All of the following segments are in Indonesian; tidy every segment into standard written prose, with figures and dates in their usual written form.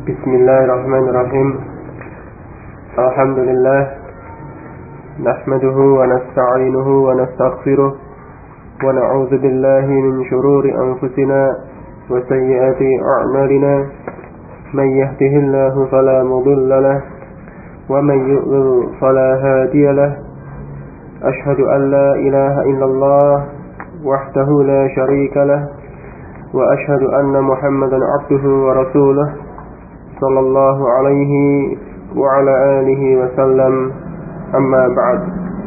Bismillahirrahmanirrahim. Alhamdulillah. Nahmaduhu wa nasta'inuhu wa nastaghfiruh. Wa na'udzu billahi min shururi anfusina wa sayyiati a'malina. Man yahdihillahu fala mudilla lahu wa man yudlil fala hadiya lahu. Ashhadu an la ilaha illallah wahdahu la syarika lahu wa ashhadu anna Muhammadan 'abduhu wa rasuluh sallallahu alaihi wa ala alihi wa sallam. Amma ba'd.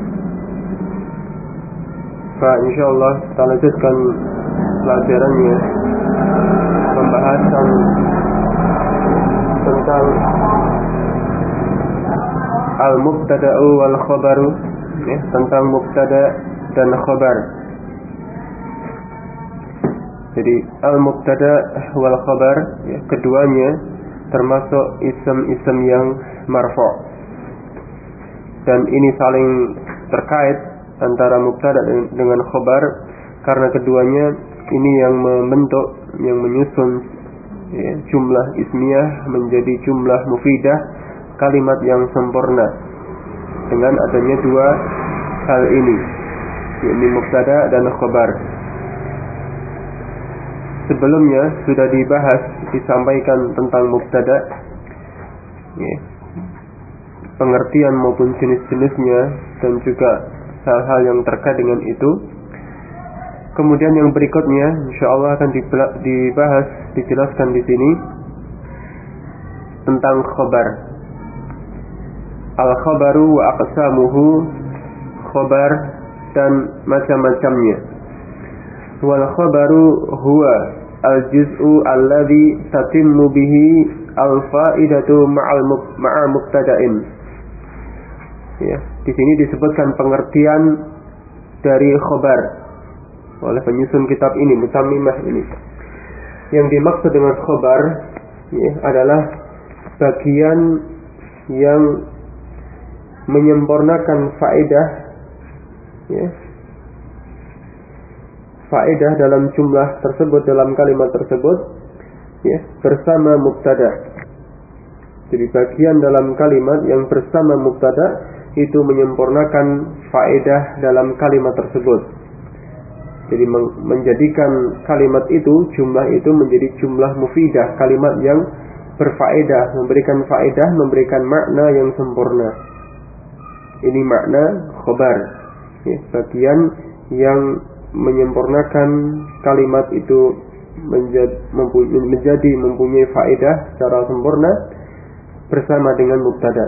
Insyaallah kita lanjutkan pelajarannya, pembahasan tentang al-mubtada'u wal khabaru, tentang mubtada dan khabar. Jadi al-mubtada wal khabar, keduanya termasuk isim-isim yang marfu', dan ini saling terkait antara mubtada dengan khabar karena keduanya ini yang membentuk, yang menyusun jumlah ismiyah menjadi jumlah mufidah, kalimat yang sempurna dengan adanya dua hal ini, yakni mubtada dan khabar. Sebelumnya sudah dibahas, disampaikan tentang mubtada, pengertian maupun jenis-jenisnya, dan juga hal-hal yang terkait dengan itu. Kemudian yang berikutnya insyaallah akan dibahas, dijelaskan di sini tentang khabar. Al-khabaru wa aqsamuhu, khabar dan macam-macamnya. Wal khabaru huwa al-juz'u alladhi tatimmu bihi al-fa'idatu ma'a mubtada'in. Di sini disebutkan pengertian dari khabar oleh penyusun kitab ini, Mutammimah ini. Yang dimaksud dengan khabar adalah bagian yang menyempurnakan faedah dalam jumlah tersebut, dalam kalimat tersebut, bersama mubtada. Jadi bagian dalam kalimat yang bersama mubtada itu menyempurnakan faedah dalam kalimat tersebut. Jadi menjadikan kalimat itu, jumlah itu menjadi jumlah mufidah, kalimat yang berfaedah, memberikan faedah, memberikan makna yang sempurna. Ini makna khabar, bagian yang menyempurnakan kalimat itu menjadi mempunyai faedah secara sempurna bersama dengan mubtada.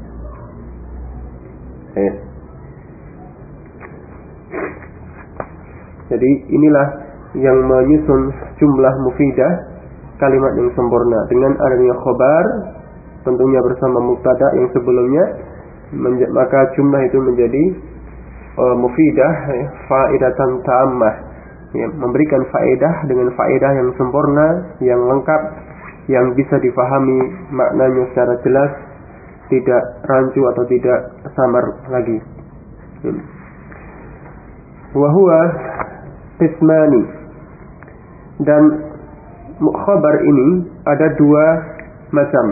Jadi inilah yang menyusun jumlah mufidah, kalimat yang sempurna. Dengan adanya khabar, tentunya bersama mubtada yang sebelumnya, maka jumlah itu menjadi mufidah, faedatan ta'ammah, memberikan faedah dengan faedah yang sempurna, yang lengkap, yang bisa difahami maknanya secara jelas, tidak rancu atau tidak samar lagi. Wa huwa qismani, dan khabar ini ada dua macam.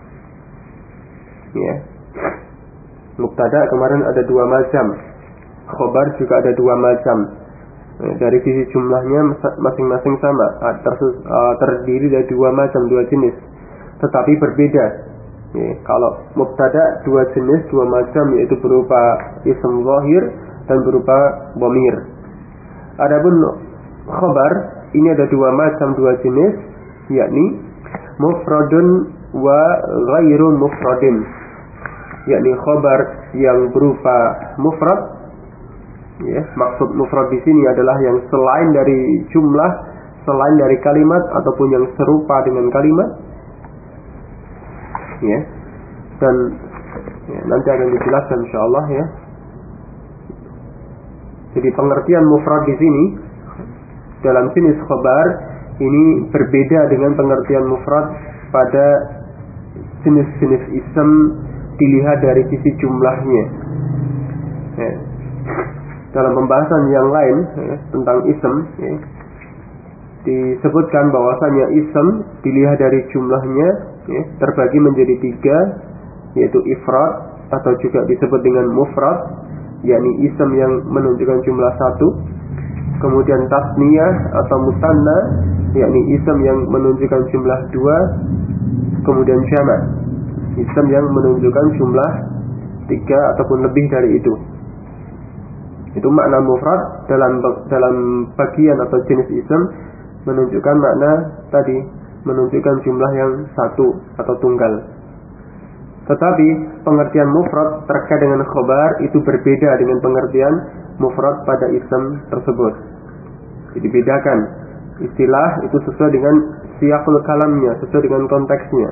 Mubtada kemarin ada dua macam, khabar juga ada dua macam. Dari sisi jumlahnya masing-masing sama, terdiri dari dua macam, dua jenis, tetapi berbeda. Kalau mubtada dua jenis, dua macam, yaitu berupa ism zahir dan berupa dhamir. Adapun khabar ini ada dua macam, dua jenis, yakni mufradun wa ghairu mufradin, yakni khabar yang berupa mufrad. Maksud mufrad di sini adalah yang selain dari jumlah, selain dari kalimat, ataupun yang serupa dengan kalimat. Dan nanti akan dijelaskan insyaallah. Jadi pengertian mufrad di sini dalam jenis khabar ini berbeda dengan pengertian mufrad pada jenis-jenis ism dilihat dari sisi jumlahnya. Dalam pembahasan yang lain tentang ism, disebutkan bahwasanya ism dilihat dari jumlahnya ya, terbagi menjadi 3, yaitu ifrad atau juga disebut dengan mufrad, yakni ism yang menunjukkan jumlah 1, kemudian tasniyah atau musanna, yakni ism yang menunjukkan jumlah 2, kemudian jamak, ism yang menunjukkan jumlah 3 ataupun lebih dari itu. Itu makna mufrad dalam bagian atau jenis ism, menunjukkan makna tadi, menunjukkan jumlah yang 1 atau tunggal. Tetapi pengertian mufrad terkait dengan khobar itu berbeda dengan pengertian mufrad pada ism tersebut. Jadi bedakan istilah itu sesuai dengan siyaqul kalamnya, sesuai dengan konteksnya.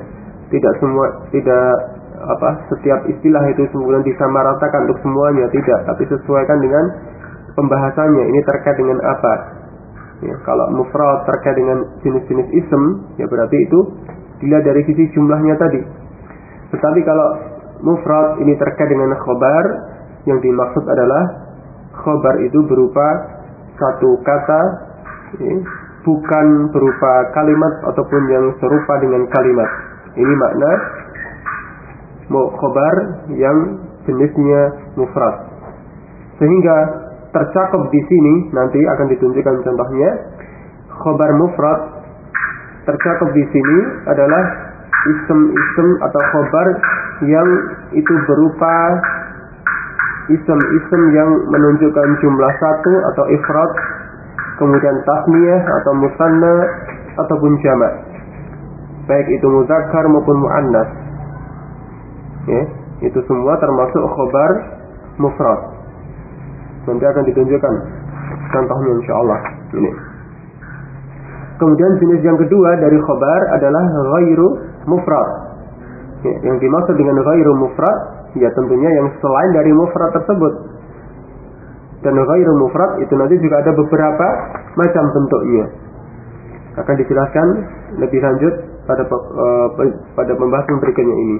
Setiap istilah itu kemudian disamaratakan untuk semuanya, tidak, tapi sesuaikan dengan pembahasannya. Ini terkait dengan apa? Ya, kalau mufrad terkait dengan jenis-jenis ism, ya berarti itu dilihat dari sisi jumlahnya tadi. Tetapi kalau mufrad ini terkait dengan khobar, yang dimaksud adalah khobar itu berupa satu kata, ya, bukan berupa kalimat ataupun yang serupa dengan kalimat. Ini makna khobar yang jenisnya mufrad. Sehingga tercakup di sini nanti akan ditunjukkan contohnya. Khobar mufrad tercakup di sini adalah ism-ism atau khobar yang itu berupa ism-ism yang menunjukkan jumlah 1 atau ifrad, kemudian tasniyah atau musanna ataupun jamak, baik itu muzakkar maupun muannas. Ya, itu semua termasuk khobar mufrad. Nanti akan ditunjukkan contohnya insyaallah. Ini. Kemudian jenis yang kedua dari khobar adalah ghairu mufrad. Ya, yang dimaksud dengan ghairu mufrad, ya tentunya yang selain dari mufrad tersebut. Dan ghairu mufrad itu nanti juga ada beberapa macam bentuknya. Akan dijelaskan lebih lanjut pada pembahasan berikutnya ini.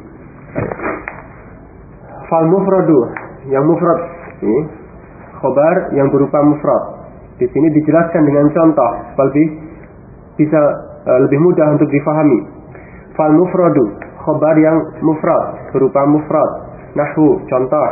Fal mufradu, yang mufrad, ini khobar yang berupa mufrad. Di sini dijelaskan dengan contoh, bisa lebih mudah untuk difahami. Fal mufradu, khobar yang mufrad berupa mufrad. Nahwu, contoh,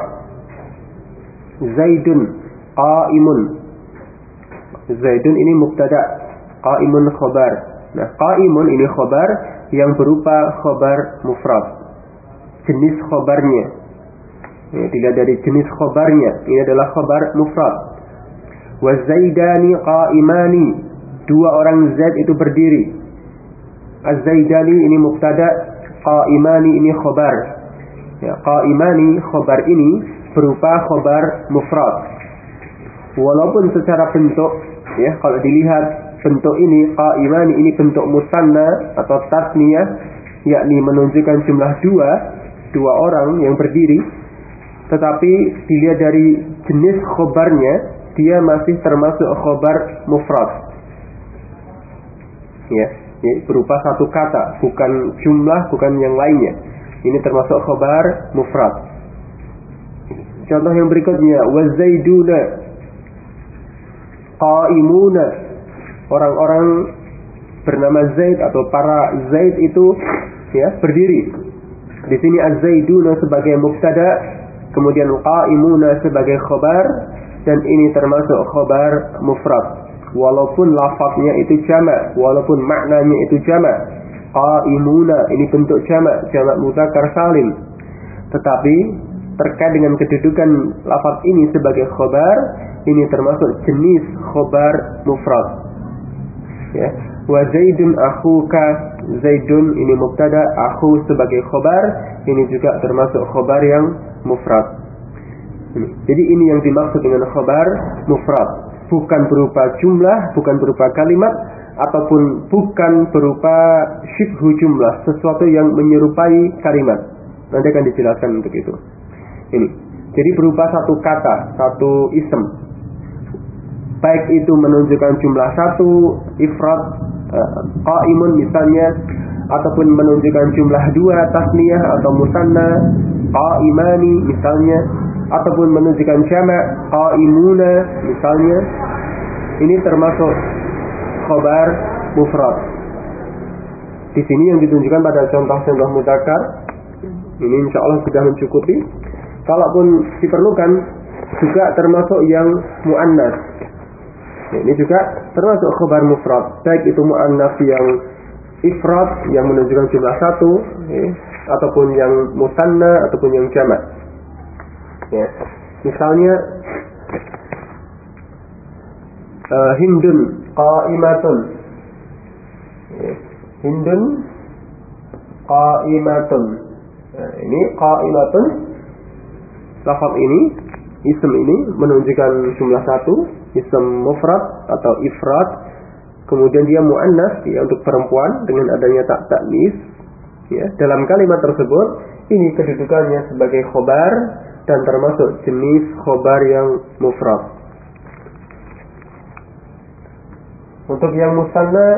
Zaidun qaimun. Zaidun ini mubtada, qaimun khobar. Nah, qaimun ini khobar yang berupa khobar mufrad. Jenis khobarnya, ya, dilihat dari jenis khobarnya, ini adalah khobar mufrad. Wa zaidani qaimani, 2 orang Zaid itu berdiri. Az-zaidani ini mubtada, qaimani ini khobar. Ya, qaimani khobar ini berupa khobar mufrad. Walaupun secara bentuk, ya, kalau dilihat bentuk ini qaimani ini bentuk musanna atau tasniyah, yakni menunjukkan jumlah 2 orang yang berdiri, tetapi dilihat dari jenis khobarnya, dia masih termasuk khobar mufrad. Ya, berupa satu kata, bukan jumlah, bukan yang lainnya. Ini termasuk khobar mufrad. Contoh yang berikutnya, wazaiduna qaimuna, orang-orang bernama Zaid atau para Zaid itu, ya, berdiri. Di sini az-zaiduna sebagai mubtada, kemudian qaimuna sebagai khobar, dan ini termasuk khobar mufrad. Walaupun lafaznya itu jamak, walaupun maknanya itu jamak. Qaimuna ini bentuk jamak mudzakkar salim. Tetapi terkait dengan kedudukan lafaz ini sebagai khobar, ini termasuk jenis khobar mufrad. Ya, wa zaidun akhuka, zaidun ini mubtada, akhu sebagai khobar, ini juga termasuk khobar yang mufrad. Jadi ini yang dimaksud dengan khobar mufrad, bukan berupa jumlah, bukan berupa kalimat, ataupun bukan berupa syibhu jumlah, sesuatu yang menyerupai kalimat. Nanti akan dijelaskan untuk itu. Ini, jadi berupa satu kata, satu ism, baik itu menunjukkan jumlah 1 ifrad, qaimun misalnya, ataupun menunjukkan jumlah 2 tasniyah atau musanna, qaimani misalnya, ataupun menunjukkan jamak, qaimuna misalnya. Ini termasuk khobar mufrad. Di sini yang ditunjukkan pada contoh-contoh mudzakkar ini insya Allah sudah mencukupi. Kalaupun diperlukan juga termasuk yang muannas. Ini juga termasuk khobar mufrad, baik itu muannas yang ifrad yang menunjukkan jumlah satu, ataupun yang musanna ataupun yang jamak. Ya. Misalnya Hindun qa'imatun. Hindun qa'imatun. Nah, ini qa'imatun, lafaz ini, isim ini menunjukkan jumlah satu, isim mufrad atau ifrad. Kemudian dia muannas, ya, untuk perempuan dengan adanya tak ta'nis. Ya, dalam kalimat tersebut ini kedudukannya sebagai khobar dan termasuk jenis khobar yang mufrad. Untuk yang musanna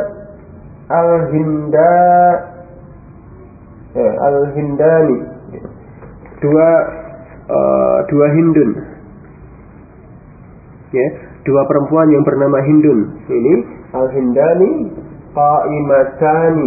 al-hindani, dua hindun, ya, dua perempuan yang bernama Hindun. Ini al-hindani qa'imatani,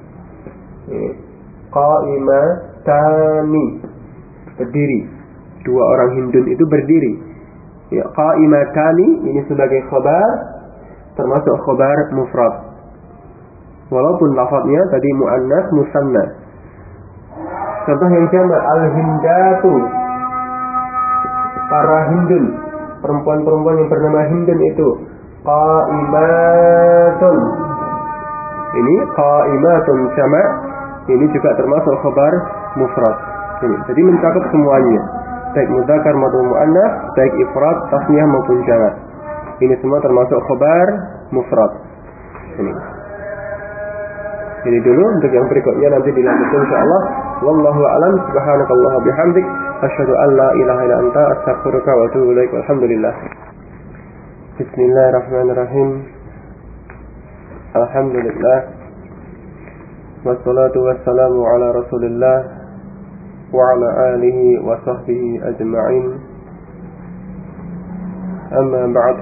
qa'imatani, berdiri. Dua orang Hindun itu berdiri. Ya, qa'imatani ini sebagai khabar, termasuk khobar mufrad. Walaupun lafadznya tadi muannas musanna. Contoh yang jamak al-hindatu, para Hindun, perempuan-perempuan yang bernama Hindun itu qa'imatun. Ini qa'imatun jamak, ini juga termasuk khobar mufrad. Ini jadi mencakup semuanya, baik mudzakkar maupun muannas, baik ifrad, tasniyah maupun jamak. Ini semua termasuk khobar mufrad. Ini dulu, untuk yang berikutnya nanti dilanjutkan insyaallah. Wallahu a'lam. Subhanakallah bihamdik, asyhadu an la ilaha illa anta, astaghfiruka wa atubu ilaik. Walhamdulillah. Bismillahirrahmanirrahim. Alhamdulillah. Wassalatu wassalamu ala Rasulillah wa ala alihi wa sahbihi ajma'in. Amma ba'd.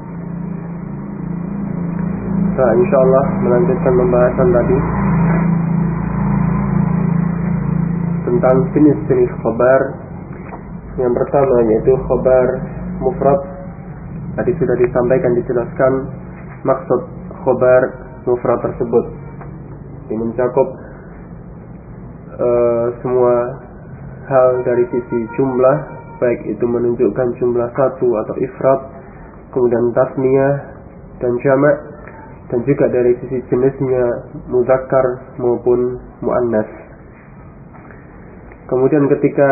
Nah, insyaallah melanjutkan pembahasan tadi tentang jenis-jenis khobar. Yang pertama yaitu khobar mufrad. Tadi sudah disampaikan, dijelaskan maksud khobar mufrad tersebut. Ini mencakup semua hal dari sisi jumlah, baik itu menunjukkan jumlah satu atau ifrad, kemudian tasniyah dan jamak, dan juga dari sisi jenisnya mudzakkar maupun muannas. Kemudian ketika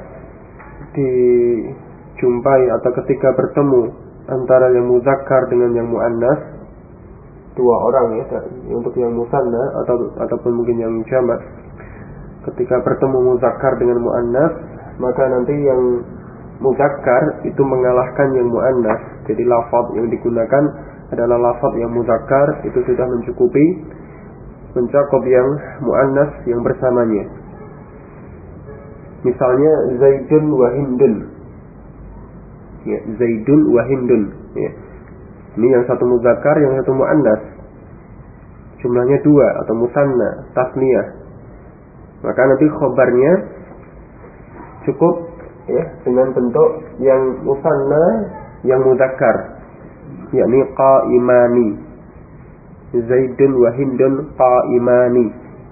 dijumpai atau ketika bertemu antara yang mudzakkar dengan yang muannas, dua orang, ya, untuk yang musanna ataupun mungkin yang jamak, ketika bertemu mudzakkar dengan muannas, maka nanti yang mudzakkar itu mengalahkan yang muannas. Jadi lafaz yang digunakan adalah lafaz yang mudzakkar, itu sudah mencukupi mencakup yang muannas yang bersamanya. Misalnya Zaidun wa Hindun. Ya, Zaidun wa Hindun. Ya. Ini yang satu mudzakkar, yang satu muannas. Jumlahnya dua atau musanna, tasniyah. Maka nanti khobarnya cukup, ya, dengan bentuk yang musanna, yang mudzakkar, yakni qa'imani. Zaidun wa Hindun qa'imani.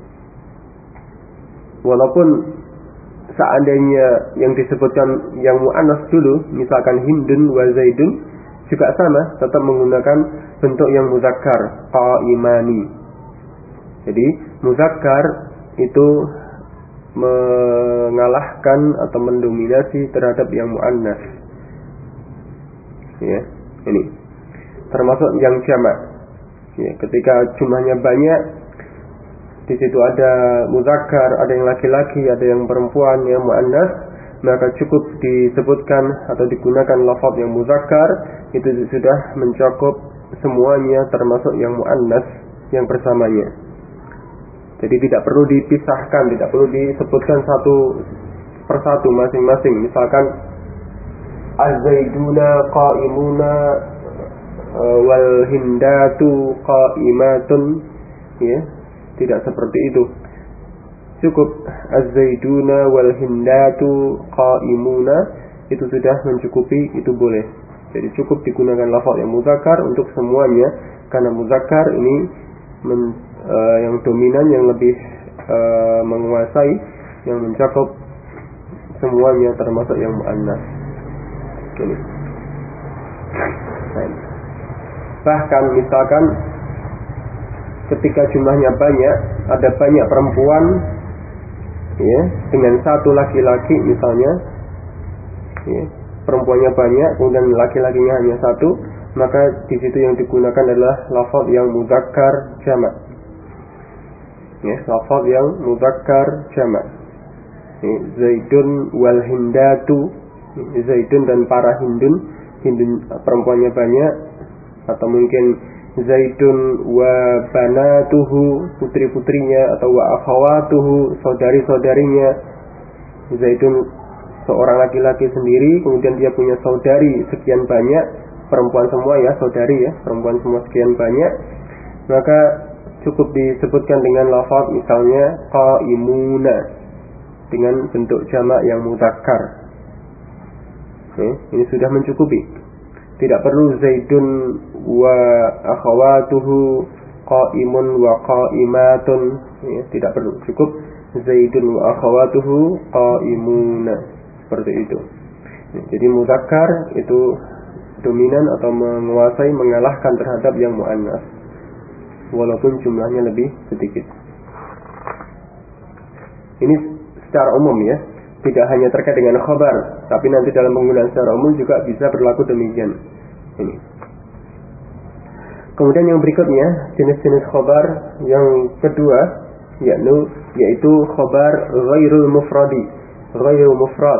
Walaupun seandainya yang disebutkan yang muannas dulu, misalkan Hindun wa Zaidun, juga sama, tetap menggunakan bentuk yang muzakkar, qa'imani. Jadi muzakkar itu mengalahkan atau mendominasi terhadap yang muannas. Ya, ini termasuk yang jamak. Ya, ketika jumlahnya banyak, di situ ada muzakkar, ada yang laki-laki, ada yang perempuan, yang muannas, maka cukup disebutkan atau digunakan lafaz yang muzakkar, itu sudah mencakup semuanya termasuk yang muannas yang bersamanya. Jadi tidak perlu dipisahkan, tidak perlu disebutkan satu persatu masing-masing. Misalkan az-zaiduna qa'imuna wal hindatu qa'imatun, ya, tidak seperti itu. Cukup az-zaiduna wal hindatu qa'imuna, itu sudah mencukupi, itu boleh. Jadi cukup digunakan lafaz yang muzakkar untuk semuanya, karena muzakkar ini yang dominan, yang lebih menguasai, yang mencakup semuanya termasuk yang muannas. Ini. Bahkan misalkan ketika jumlahnya banyak, ada banyak perempuan, ya, dengan satu laki-laki misalnya, ya, perempuannya banyak, kemudian laki-lakinya hanya satu, maka di situ yang digunakan adalah lafaz yang muzakkar jamak. Ya, lafaz yang muzakkar jamak. Ya, Zaidun wal hindatu, Zaidun dan para hindun, hindun perempuannya banyak, atau mungkin Zaidun wa banatuhu, putri-putrinya, atau wa akhawatuhu, saudari-saudarinya. Zaidun seorang laki-laki sendiri, kemudian dia punya saudari sekian banyak, perempuan semua ya, saudari ya, perempuan semua sekian banyak, maka cukup disebutkan dengan lafaz misalnya qaimuna dengan bentuk jamak yang mudzakkar. Ini sudah mencukupi. Tidak perlu Zaidun wa akhawatuhu qaimun wa qaimatun, ya, tidak perlu. Cukup Zaidun wa akhawatuhu qaimuna, seperti itu. Jadi mudzakkar itu dominan atau menguasai, mengalahkan terhadap yang muannas, walaupun jumlahnya lebih sedikit. Ini secara umum ya, tidak hanya terkait dengan khabar, tapi nanti dalam penggunaan secara umum juga bisa berlaku demikian. Ini. Kemudian yang berikutnya, jenis-jenis khabar yang kedua, yaitu khabar ghairul mufradi, ghairul mufrad.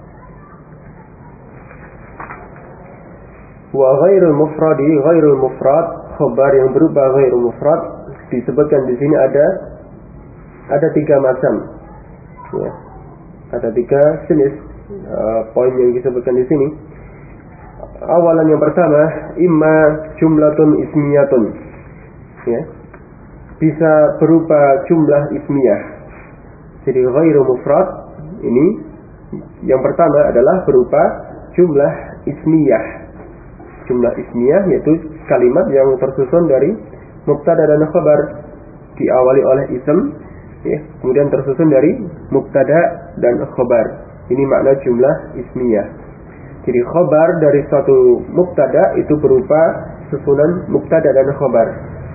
Wa ghairul mufradi, ghairul mufrad, khabar yang berupa ghairul mufrad, disebutkan di sini ada tiga macam. Ya. Ada tiga jenis poin yang disebutkan di sini. Awalan yang pertama, imma jumlatun ismiyatun, ya, bisa berupa jumlah ismiyah. Jadi ghairu mufrad ini yang pertama adalah berupa jumlah ismiyah. Jumlah ismiyah yaitu kalimat yang tersusun dari mubtada dan khabar, diawali oleh ism, ya, kemudian tersusun dari mubtada dan khabar. Ini makna jumlah ismiyah. Jadi khabar dari suatu mubtada itu berupa susunan mubtada dan khabar.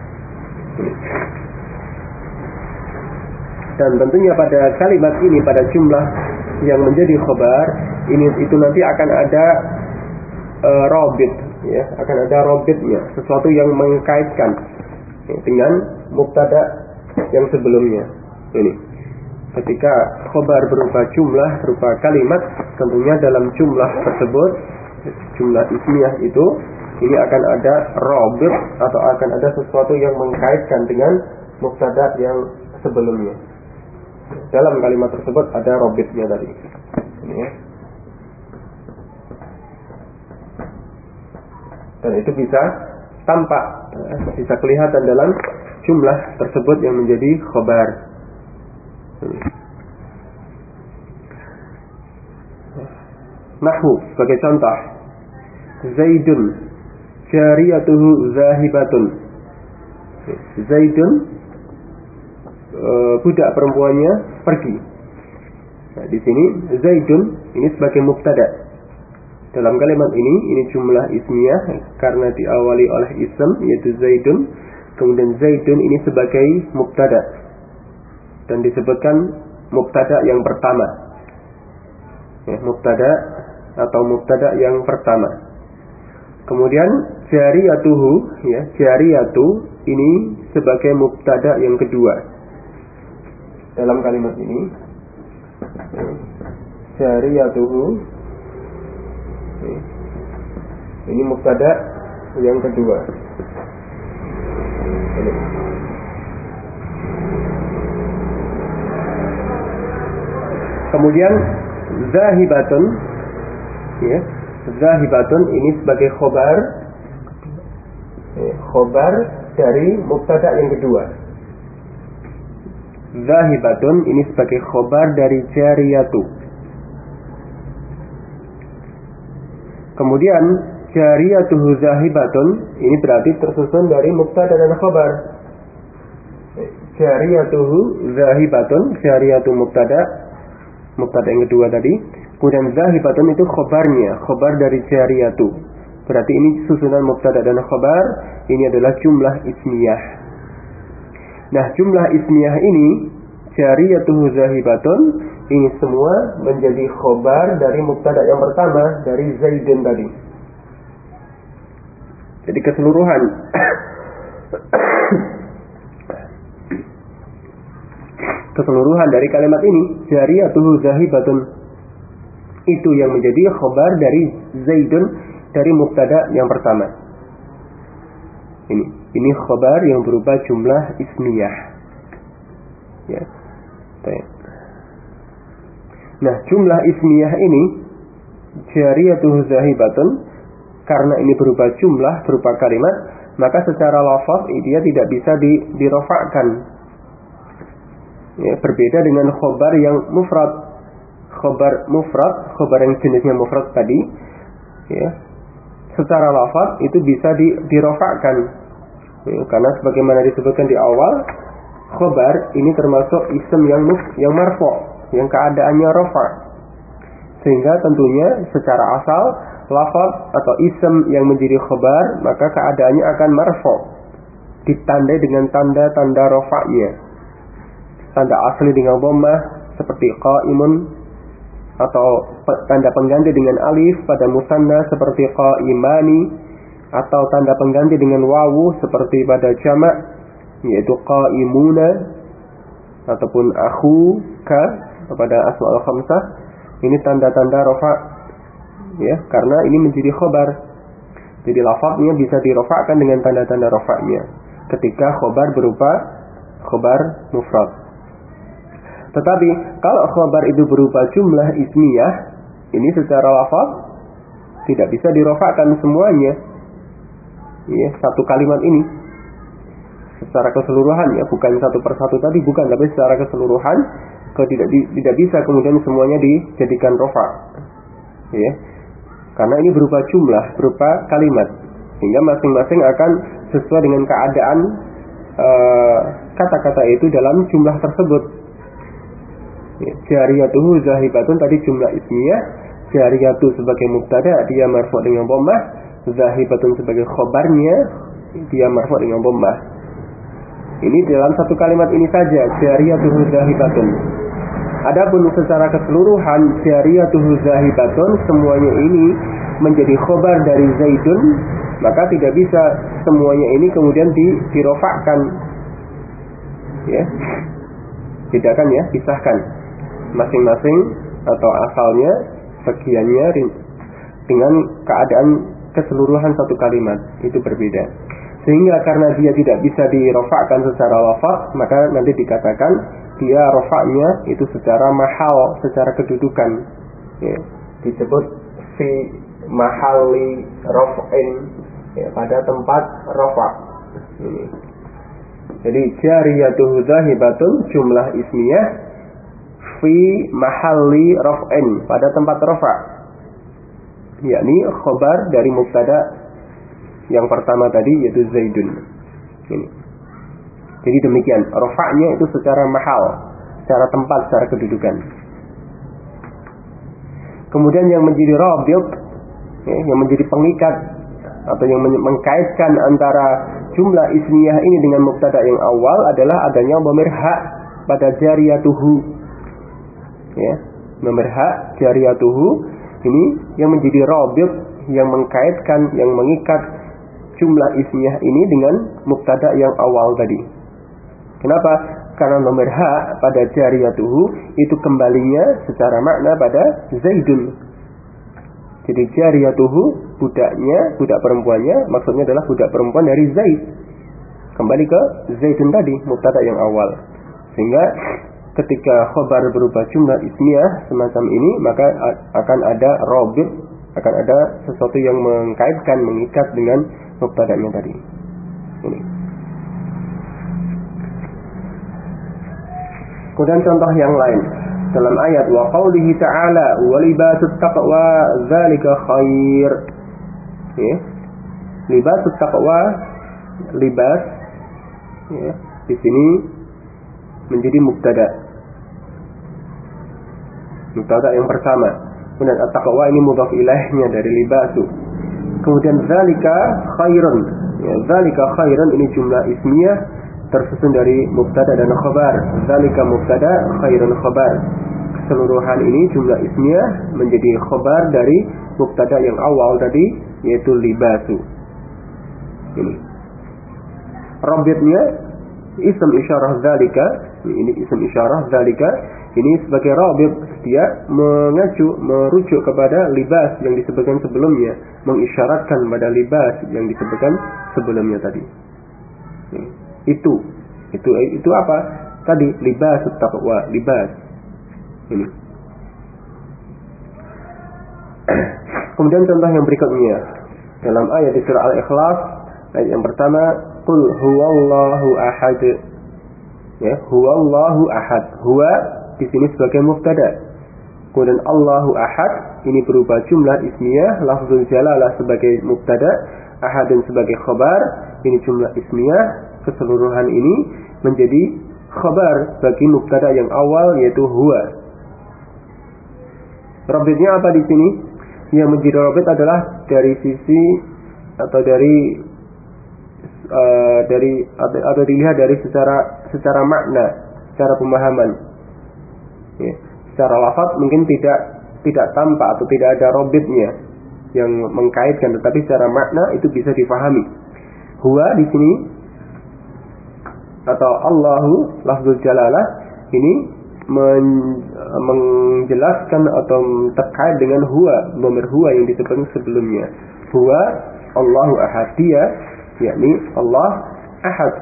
Dan tentunya pada kalimat ini, pada jumlah yang menjadi khabar ini, itu nanti akan ada rabit, ya, akan ada rabitnya, sesuatu yang mengkaitkan, ya, dengan mubtada yang sebelumnya. Ini. Ketika khabar berupa jumlah, berupa kalimat, tentunya dalam jumlah tersebut, jumlah ismiyah itu, ini akan ada rabit atau akan ada sesuatu yang mengkaitkan dengan mubtada yang sebelumnya. Dalam kalimat tersebut ada rabitnya tadi. Ini, ya. Dan itu bisa tampak, bisa kelihatan dalam jumlah tersebut yang menjadi khabar. Nahwu sebagai contoh, Zaidun jariyatuhu zahibatun. Zaidun budak perempuannya pergi. Nah, di sini Zaidun ini sebagai mubtada. Dalam kalimat ini jumlah ismiyah karena diawali oleh ism yaitu Zaidun. Kemudian Zaidun ini sebagai mubtada dan disebutkan mubtada yang pertama, ya, mubtada atau mubtada yang pertama. Kemudian jariyatuhu, ya, jariyatu ini sebagai mubtada yang kedua dalam kalimat ini. Jariyatuhu ini mubtada yang kedua. Kemudian zahibatun, ya, zahibatun ini sebagai khobar khobar dari mubtada yang kedua. Zahibatun ini sebagai khobar dari jariyatu. Kemudian jariyatuhu zahibatun ini berarti tersusun dari mubtada dan khobar. Jariyatuhu zahibatun, jariyatu mubtada yang kedua tadi. Kemudian zahibatun itu khobarnya, khobar dari jariyatu. Berarti ini susunan mubtada dan khobar. Ini adalah jumlah ismiyah. Nah, jumlah ismiyah ini jariyatuhu zahibatun ini semua menjadi khobar dari mubtada yang pertama dari Zaidun tadi. Jadi keseluruhan dari kalimat ini jariyatuhu zahibatun itu yang menjadi khobar dari Zaidun dari mubtada yang pertama. Ini khobar yang berupa jumlah ismiyah. Ya. Nah, jumlah ismiyah ini jariyatuhu zahibatun karena ini berupa jumlah, berupa kalimat, maka secara lafaz dia tidak bisa dirofakkan. Ya, berbeda dengan khobar yang mufrad. Khobar yang jenisnya mufrad tadi, ya, secara lafaz itu bisa dirofakkan. Ya, karena sebagaimana disebutkan di awal, khobar ini termasuk ism yang marfu', yang keadaannya rafa'. Sehingga tentunya secara asal lafaz atau ism yang menjadi khobar maka keadaannya akan marfu', ditandai dengan tanda-tanda rafa'nya. Tanda asli dengan dhammah seperti qaimun, atau tanda pengganti dengan alif pada musanna seperti qaimani, atau tanda pengganti dengan wawu seperti pada jamak yaitu qaimuna, ataupun akhuka pada asmaul khamsah. Ini tanda-tanda rafa', ya, karena ini menjadi khobar. Jadi lafaznya bisa dirofakkan dengan tanda-tanda rafa'nya ketika khobar berupa khobar mufrad. Tetapi kalau khobar itu berupa jumlah ismiyah, ini secara lafaz tidak bisa dirofakkan semuanya. Ya, satu kalimat ini secara keseluruhan, ya, bukan satu persatu tadi, bukan, tapi secara keseluruhan tidak bisa kemudian semuanya dijadikan rofa. Ya. Karena ini berupa jumlah, berupa kalimat, sehingga masing-masing akan sesuai dengan keadaan kata-kata itu dalam jumlah tersebut. Ya, jariyatuhu zahibatun tadi jumlah ismiyah, jariyatu sebagai mubtada dia marfu' dengan dhammah, zahibatun sebagai khobarnya dia marfu' dengan dhammah. Ini dalam satu kalimat ini saja, jariyatuhu zahibatun. Adapun secara keseluruhan jariyatuhu zahibatun semuanya ini menjadi khobar dari Zaidun, maka tidak bisa semuanya ini kemudian dirofakkan. Ya. Bedakan, ya, pisahkan masing-masing atau asalnya, bagiannya dengan keadaan keseluruhan satu kalimat itu berbeda. Sehingga karena dia tidak bisa dirofakkan secara lafaz, maka nanti dikatakan dia rofaknya itu secara mahal, secara kedudukan, ya, disebut fi mahali rof'in, ya, pada tempat rofak. Jadi jariyatuhu zahibatun jumlah ismiyah fi mahalli raf'in pada tempat rafa', yakni khobar dari mubtada yang pertama tadi yaitu Zaidun. Ini. Jadi demikian, rafa'nya itu secara mahal, secara tempat, secara kedudukan. Kemudian yang menjadi rabit, ya, yang menjadi pengikat atau yang mengkaitkan antara jumlah ismiyah ini dengan mubtada yang awal adalah adanya dhamir ha pada jariyatuhu. Ya, dhamir ha jariyatuhu ini yang menjadi rabit, yang mengkaitkan, yang mengikat jumlah ismiyah ini dengan mubtada yang awal tadi. Kenapa? Karena dhamir ha pada jariyatuhu itu kembalinya secara makna pada Zaidun. Jadi jariyatuhu budaknya, budak perempuannya, maksudnya adalah budak perempuan dari Zaid. Kembali ke Zaidun tadi, mubtada yang awal. Sehingga ketika khobar berupa jumlah ismiyah semacam ini, maka akan ada rabit, akan ada sesuatu yang mengkaitkan, mengikat dengan mubtada'nya tadi. Ini. Kemudian contoh yang lain dalam ayat wa qaulihi ta'ala wa libasut taqwa dzalika khair. Ya. Libasut taqwa, libas ya, di sini menjadi mubtada. Mubtada yang pertama. Kemudian at-taqwa ini mudhaf ilaihnya dari libasu. Kemudian dzalika khairun. Ya, dzalika khairun ini jumlah ismiyah tersusun dari mubtada dan khabar. Dzalika mubtada, khairun khabar. Keseluruhan ini jumlah ismiyah menjadi khabar dari mubtada yang awal tadi, yaitu libasu. Ini. Rabitnya ism isyarah dzalika, ini ism isyarah dzalika, ini sebagai rabit, dia merujuk kepada libas yang disebutkan sebelumnya, mengisyaratkan pada libas yang disebutkan sebelumnya tadi. Ini. Itu apa? Tadi libas taqwa, libas. Ini. Kemudian contoh yang berikutnya dalam ayat di surah Al-Ikhlas, ayat yang pertama, qul huwallahu ahad. Ya, huwallahu ahad. Huwa di sini sebagai mubtada. Kemudian Allahu ahad ini berupa jumlah ismiyah, lafzul jalalah sebagai mubtada, ahadun sebagai khabar, ini jumlah ismiyah. Keseluruhan ini menjadi khabar bagi mubtada yang awal, yaitu huwa. Rabitnya apa di sini? Yang menjadi rabit adalah dari sisi atau atau dilihat dari secara makna, secara pemahaman. Ya, secara lafaz mungkin tidak tampak atau tidak ada rabitnya yang mengkaitkan, tetapi secara makna itu bisa difahami. Huwa di sini atau Allahu lafzul jalalah ini menjelaskan atau terkait dengan huwa, dhamir huwa yang disebutkan sebelumnya. Huwa Allahu ahad, dia yakni Allah ahad.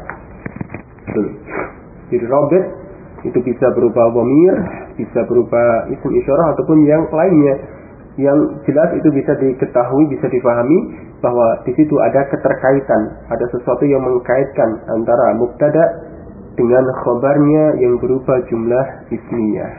Jadi rabit itu bisa berupa dhamir, bisa berupa ism isyarah ataupun yang lainnya. Yang jelas itu bisa diketahui, bisa difahami bahwa di situ ada keterkaitan, ada sesuatu yang mengkaitkan antara mubtada dengan khabarnya yang berupa jumlah ismiyah.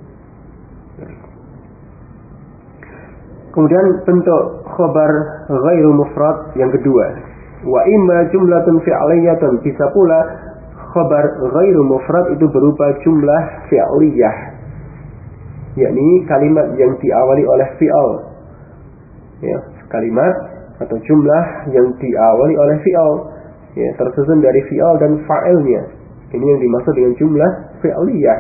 Kemudian bentuk khabar ghairu mufrad yang kedua, wa imma jumlatun fi'liyatun, bisa pula khabar ghairu mufrad itu berupa jumlah fi'liyah, yakni kalimat yang diawali oleh fi'al. Ya, kalimat atau jumlah yang diawali oleh fi'al, ya, tersusun dari fi'al dan fa'ilnya. Ini yang dimaksud dengan jumlah fi'liyah.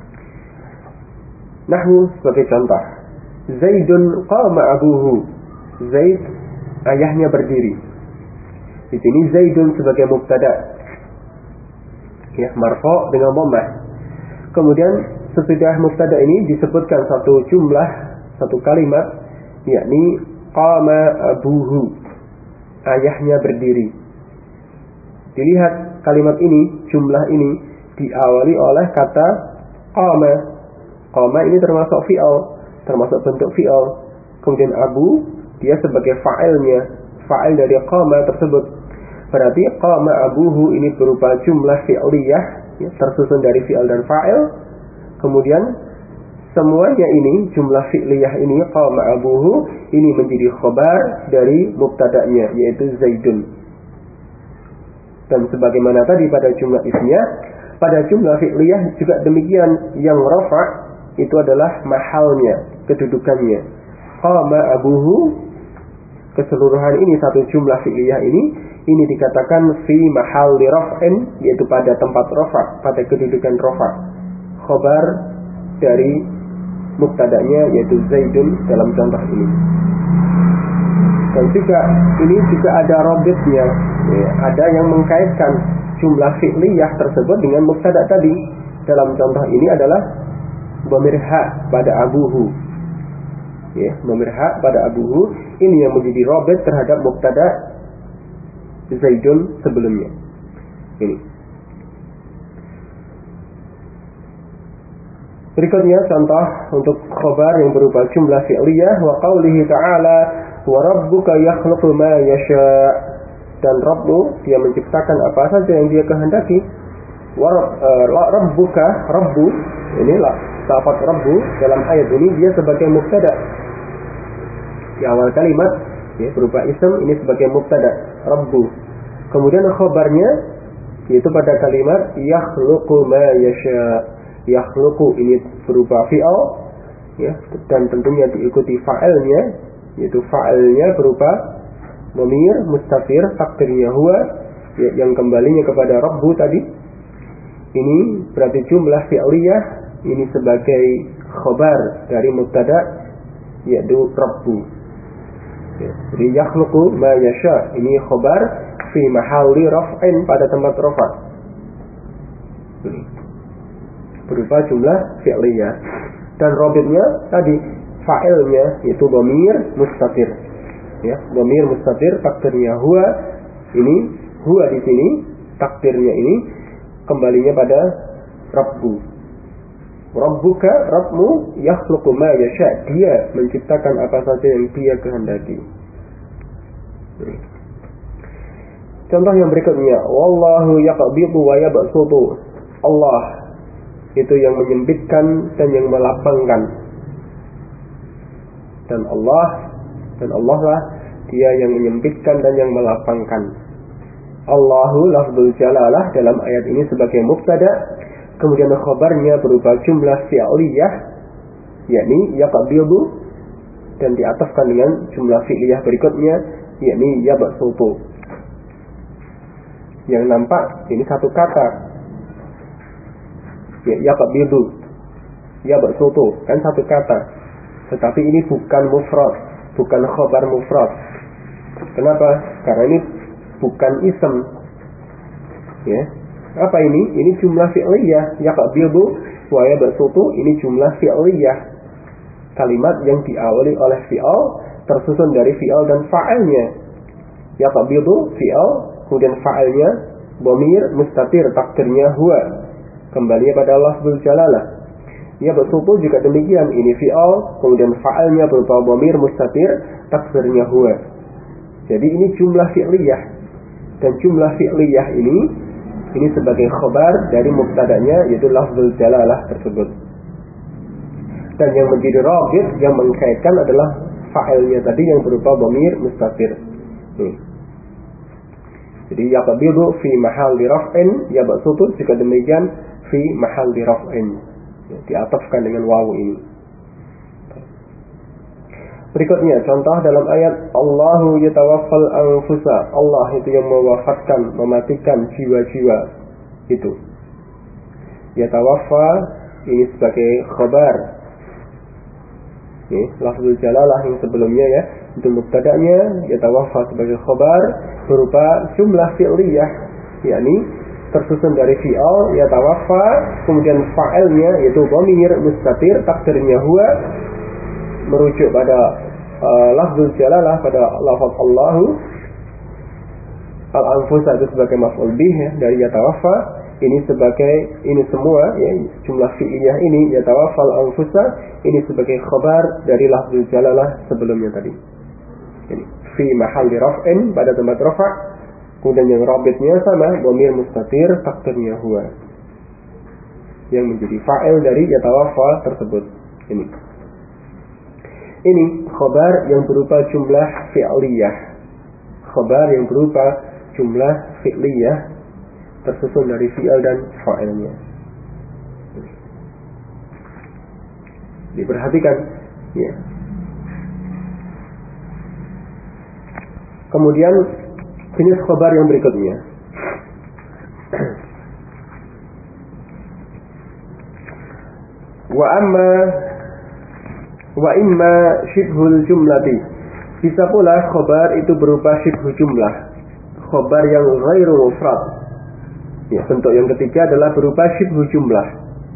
Nahwu sebagai contoh, Zaidun qama abuhu. Zaid ayahnya berdiri. Di sini Zaidun sebagai mubtada, ya, marfu' dengan dhammah. Kemudian sesudah mubtada ini disebutkan satu jumlah, satu kalimat, yakni qama abuhu, ayahnya berdiri. Dilihat kalimat ini, jumlah ini diawali oleh kata qama. Qama ini termasuk fi'al, termasuk bentuk fi'al. Kemudian abu, dia sebagai fa'ilnya, fa'il dari qama tersebut. Berarti qama abuhu ini berupa jumlah fi'liyah, ya, tersusun dari fi'al dan fa'il. Kemudian semuanya ini, jumlah fi'liyah ini, qama abuhu, ini menjadi khabar dari mubtada'nya, yaitu Zaidun. Dan sebagaimana tadi pada jumlah ismiyah, pada jumlah fi'liyah juga demikian. Yang rafa' itu adalah mahalnya, kedudukannya. Qama abuhu, keseluruhan ini satu jumlah fi'liyah ini dikatakan fi mahalli raf'in, yaitu pada tempat rafa', pada kedudukan rafa'. Khabar dari mubtada'nya yaitu Zaidun dalam contoh ini. Dan juga ini juga ada rabitnya, ya, ada yang mengkaitkan jumlah fi'liyah tersebut dengan mubtada' tadi. Dalam contoh ini adalah dhamir ha pada abuhu, ya, dhamir ha pada abuhu ini yang menjadi rabit terhadap mubtada' Zaidun sebelumnya. Ini. Berikutnya contoh untuk khabar yang berupa jumlah fi'liyah, wa qaulihi ta'ala wa rabbuka yakhluqu ma yasha'. dan Rabbmu dia menciptakan apa saja yang dia kehendaki. Rabbuka, Rabbu, inilah lafaz Rabbu dalam ayat ini dia sebagai mubtada. Di awal kalimat ya, berupa ism ini sebagai mubtada, Rabbu. Kemudian khabarnya yaitu pada kalimat yakhluqu ma yasha. Yakhluqu ini berupa fi'al ya, dan tentunya diikuti fa'ilnya, yaitu fa'ilnya berupa dhamir mustatir takdirnya huwa ya, yang kembalinya kepada Rabbu tadi. Ini berarti jumlah fi'liyah ini sebagai khabar dari mubtada yaitu Rabbu ya. Jadi yakhluqu ma yasha ini khabar fi mahalli raf'in pada tempat rafa' berupa jumlah fi'liyah. Dan robitnya tadi fa'ilnya yaitu dhamir mustatir ya, dhamir mustatir takdirnya huwa. Ini huwa di sini takdirnya ini kembalinya pada Rabbu. Rabbuka, Rabbmu, yakhluqu ma yasha, dia menciptakan apa saja yang dia kehendaki. Contoh yang berikutnya, wallahu yaqbidu wa yabsutu. Allah itu yang menyempitkan dan yang melapangkan. Dan Allah lah dia yang menyempitkan dan yang melapangkan. Allahu lafzul jalalah dalam ayat ini sebagai mubtada, kemudian khabarnya berupa jumlah fi'liyah yakni yaqbidu dan diatafkan dengan jumlah fi'liyah berikutnya yakni yabsutu. Yang nampak ini satu kata ya, yaqbidu yabsutu kan satu kata, tetapi ini bukan mufrad, bukan khabar mufrad. Kenapa? Karena ini bukan ism ya. Apa ini? Ini jumlah fi'liyah. Yaqbidu wa yabsutu ini jumlah fi'liyah, kalimat yang diawali oleh fi'al tersusun dari fi'al dan fa'ilnya. Yaqbidu fi'al, kemudian fa'ilnya dhamir mustatir takdirnya huwa, kembalinya pada lafzul jalalah. Yabsutu juga demikian, ini fi'al kemudian fa'ilnya berupa dhamir mustatir takdirnya huwa. Jadi ini jumlah fi'liyah, dan jumlah fi'liyah ini sebagai khabar dari mubtadanya yaitu lafzul jalalah tersebut. Dan yang menjadi rabit yang mengkaitkan adalah fa'ilnya tadi yang berupa dhamir mustatir. Jadi yaqbidu fi mahalli raf'in, yabsutu juga demikian fi mahalli raf'in. Diatafkan dengan wawu ini. Berikutnya contoh dalam ayat Allahu yatawaffal anfusa. Allah itu yang mewafatkan, mematikan jiwa-jiwa itu. Yatawaffa ini sebagai khabar. Ini lafzul jalalah yang sebelumnya ya, itu mubtada'nya, yatawaffa sebagai khabar berupa jumlah fi'liyah, yakni tersusun dari fi'al yatawaffa, kemudian fa'ilnya yaitu dhamir mustatir takdirnya huwa, merujuk pada lafzul jalalah pada lafaz Allahu. Al-anfusa itu sebagai maf'ul bih ya, dari yatawaffa. Ini semua ya, jumlah fi'liyah ini yatawaffal anfusa ini sebagai khabar dari lafzul jalalah sebelumnya tadi. Ini fi mahalli raf'in pada tempat rafa', kemudian yang rabitnya sama dhamir mustatir takdirnya huwa, yang menjadi fa'il dari yatawaffa tersebut. Ini khabar yang berupa jumlah fi'liyah. Khabar yang berupa jumlah fi'liyah tersusun dari fi'al dan fa'ilnya. Diperhatikan ya. Kemudian jenis khabar yang berikutnya. Wa imma syibhul jumlati. Bisa pula khabar itu berupa syibhu jumlah, khabar yang ghairu mufrad. Ya, bentuk yang ketiga adalah berupa syibhu jumlah.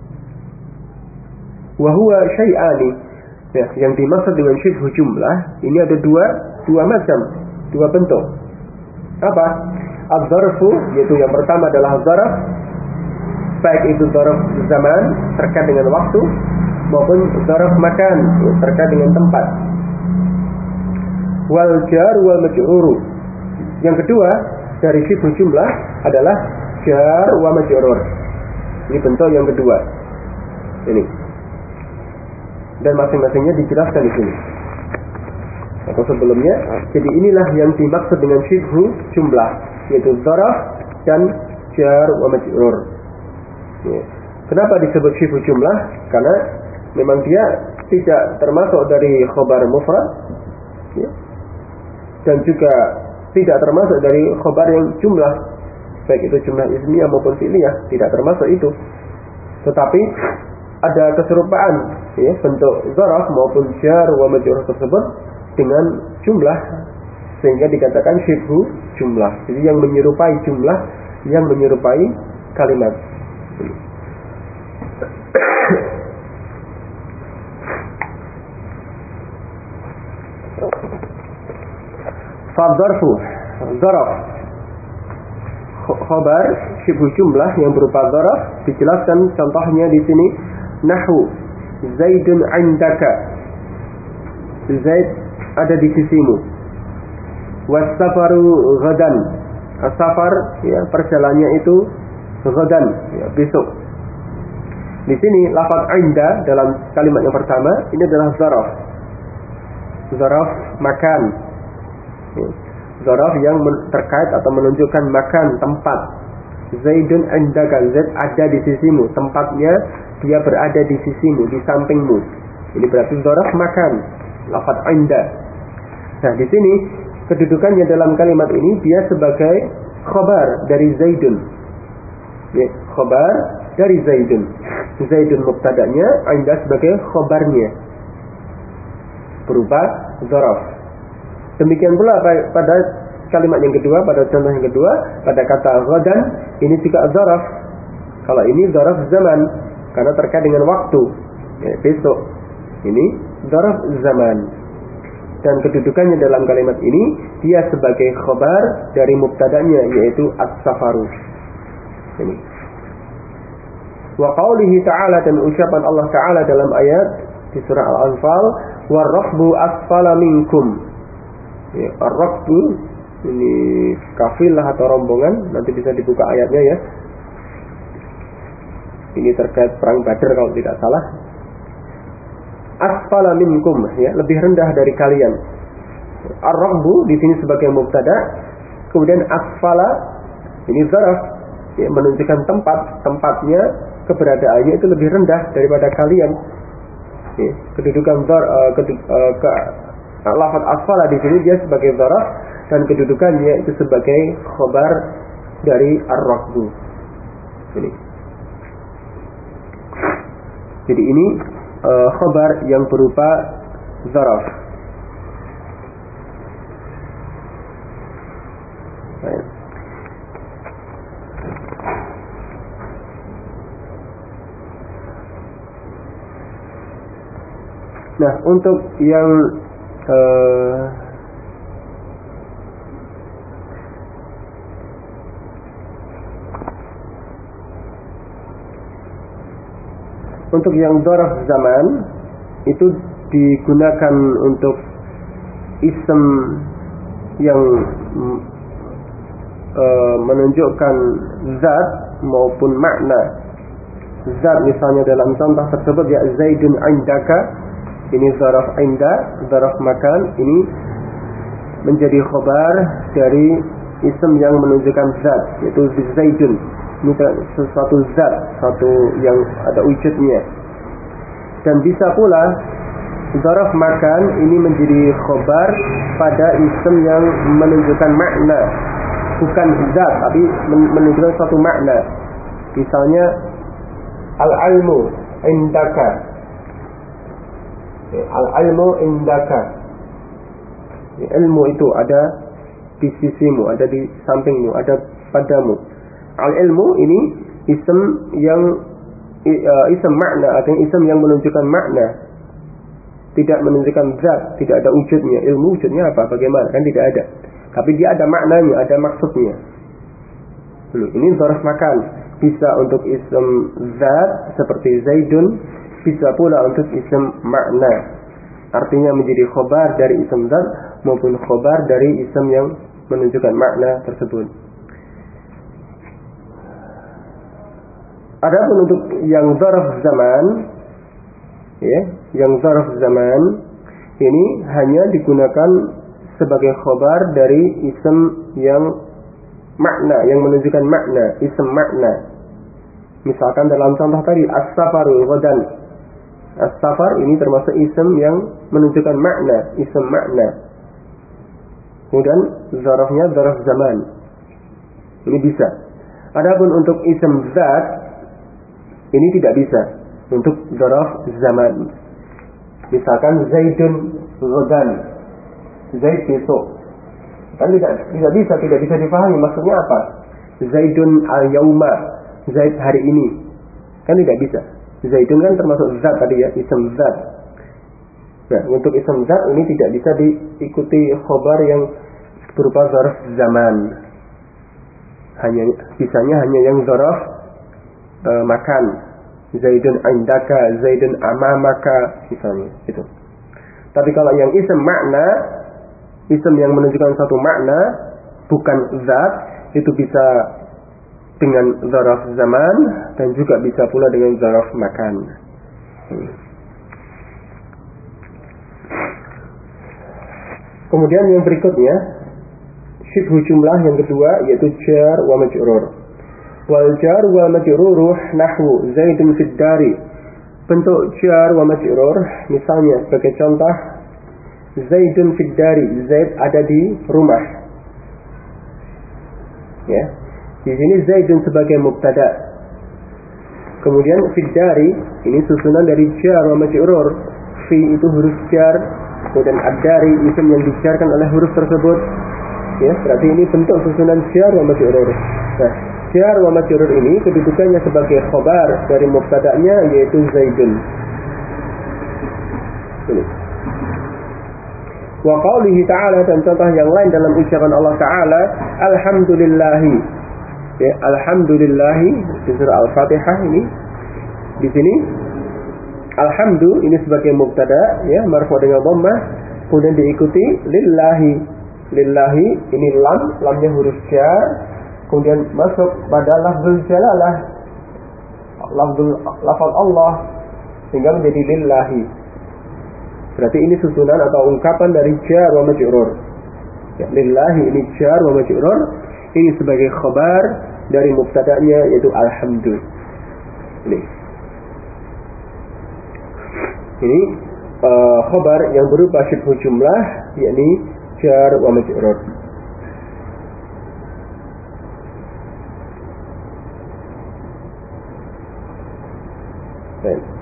Wa huwa syai'ani. Ya, yang dimaksud dengan syibhu jumlah ini ada dua macam, dua bentuk. Apa? Az-zarfu, yaitu yang pertama adalah zarf, baik itu zarf zaman terkait dengan waktu maupun zarf makan terkait dengan tempat. Wal jar wal majrur. Yang kedua dari syibhu jumlah adalah jar wa majrur. Ini bentuk yang kedua. Ini. Dan masing-masingnya dijelaskan di sini. Atau sebelumnya, jadi inilah yang dimaksud dengan syibhu jumlah, yaitu dzaraf dan jar wa majrur. Ya. Kenapa disebut syibhu jumlah? Karena memang dia tidak termasuk dari khobar mufrad, ya, dan juga tidak termasuk dari khobar yang jumlah, baik itu jumlah ismiyah maupun fi'liyah, tidak termasuk itu. Tetapi ada keserupaan, ya, bentuk dzaraf maupun jar wa majrur tersebut dengan jumlah, sehingga dikatakan syibhu jumlah. Jadi yang menyerupai jumlah, yang menyerupai kalimat. Fadzarfu, dzaraf, khabar syibhu jumlah yang berupa dzaraf dijelaskan contohnya di sini. Nahwu Zaidun 'indaka, Zaid ada di sisimu. Was-safaru ghadan, as-safar, ya, perjalanannya itu ghadan, ya, besok. Di sini lafaz 'inda dalam kalimat yang pertama ini adalah dzaraf. Dzaraf makan. Ya. Dzaraf yang terkait atau menunjukkan makan, tempat. Zaidun 'indaka, Zaid ada di sisimu, tempatnya dia berada di sisimu, di sampingmu. Ini berarti dzaraf makan, lafaz 'inda. Nah, di sini kedudukannya dalam kalimat ini dia sebagai khabar dari Zaidun. Ya, khabar dari Zaidun. Zaidun mubtada'nya, 'inda sebagai khabarnya, berupa dzaraf. Demikian pula pada kalimat yang kedua, pada contoh yang kedua, pada kata ghadan, ini juga dzaraf. Kalau ini dzaraf zaman, karena terkait dengan waktu, ya, besok. Ini dzaraf zaman. Dan kedudukannya dalam kalimat ini dia sebagai khabar dari mubtada'nya, yaitu as-safaru. Ini. Wa qaulihi ta'ala, dan ucapan Allah Ta'ala dalam ayat di surah Al-Anfal, war-rakbu asfala minkum. Ya, ar-rakbu ini kafilah atau rombongan, nanti bisa dibuka ayatnya, ya. Ini terkait perang Badar kalau tidak salah. Asfala minkum, ya, lebih rendah dari kalian. Ar-rakbu di sini sebagai mubtada, kemudian asfala ini dzaraf, ya, menunjukkan tempatnya, keberadaannya itu lebih rendah daripada kalian. Ya, kedudukan lafaz asfala di sini dia sebagai dzaraf dan kedudukannya itu sebagai khabar dari ar-rakbu. Ini. Jadi ini khabar yang berupa dzaraf. Nah, untuk yang untuk yang dzaraf zaman itu digunakan untuk ism yang menunjukkan zat maupun makna. Zat misalnya dalam contoh tersebut, ya, Zaidun 'indaka, ini dzaraf 'inda, dzaraf makan, ini menjadi khabar dari ism yang menunjukkan zat, yaitu Zaidun. Ini sesuatu zat, satu yang ada wujudnya. Dan bisa pula dzaraf makan ini menjadi khabar pada ism yang menunjukkan makna, bukan zat tapi menunjukkan suatu makna. Misalnya al-ilmu indaka, al-ilmu indaka, ilmu itu ada di sisimu, ada di sampingmu, ada padamu. Al-ilmu ini ism yang ism makna, artinya ism yang menunjukkan makna, tidak menunjukkan zat, tidak ada wujudnya. Ilmu wujudnya apa? Bagaimana? Kan tidak ada. Tapi dia ada maknanya, ada maksudnya. Ini dzaraf makan. Bisa untuk ism zat seperti Zaidun, bisa pula untuk ism makna. Artinya menjadi khobar dari ism zat maupun khobar dari ism yang menunjukkan makna tersebut. Adapun untuk yang zarf zaman, ya, yang zarf zaman ini hanya digunakan sebagai khobar dari isim yang makna, yang menunjukkan makna, isim makna. Misalkan dalam contoh tadi as-safaru ghadan. As-safar ini termasuk isim yang menunjukkan makna, isim makna. Kemudian zarafnya zaraf zaman. Ini bisa. Adapun untuk isim zat ini tidak bisa untuk zaraf zaman. Misalkan Zaidun ghadan. Zaid besok. Kan tidak bisa dipahami maksudnya apa. Zaidun al-yauma. Zaid hari ini. Kan tidak bisa. Zaidun kan termasuk zat tadi ya, isim zat. Nah, untuk isim zat ini tidak bisa diikuti khobar yang berupa zaraf zaman. Bisanya hanya yang zaraf makan. Zaidun indaka, Zaidun amamaka misalnya itu. Tapi kalau yang isim makna, isim yang menunjukkan satu makna bukan zat, itu bisa dengan zaraf zaman dan juga bisa pula dengan zaraf makan. Kemudian yang berikutnya syibhu jumlah yang kedua yaitu jar wa majrur. Wal jar wal majrur nahwu Zaidun fid dari. Bentuk jar wa majrur misalnya sebagai contoh Zaidun fid dari, Zaid ada di rumah. Ya. Di sini Zaidun sebagai mubtada. Kemudian fid dari ini susunan dari jar wa majrur. Fi itu huruf jar, kemudian ad-dari isim yang dijarkan oleh huruf tersebut. Ya, berarti ini bentuk susunan jar wa majrur. Nah, jar wa majrur ini kedudukannya sebagai khobar dari mubtada'nya yaitu Zaidun. Ini. Wa qaulihi ta'ala, dan contoh yang lain dalam ucapan Allah Ta'ala, alhamdulillahi. Ya, alhamdulillahi di surah Al-Fatihah ini. Di sini alhamdu ini sebagai mubtada ya, marfu dengan dhammah, kemudian diikuti lillahi. Lillahi ini lamnya huruf jar, kemudian masuk pada lafzul jalalah, lafaz Allah, sehingga menjadi lillahi. Berarti ini susunan atau ungkapan dari jar wa majrur. Ya, lillahi ini jar wa majrur, ini sebagai khabar dari mubtada'nya yaitu alhamdu. Ini khabar yang berupa syibhu jumlah, yakni jar wa majrur. Baik.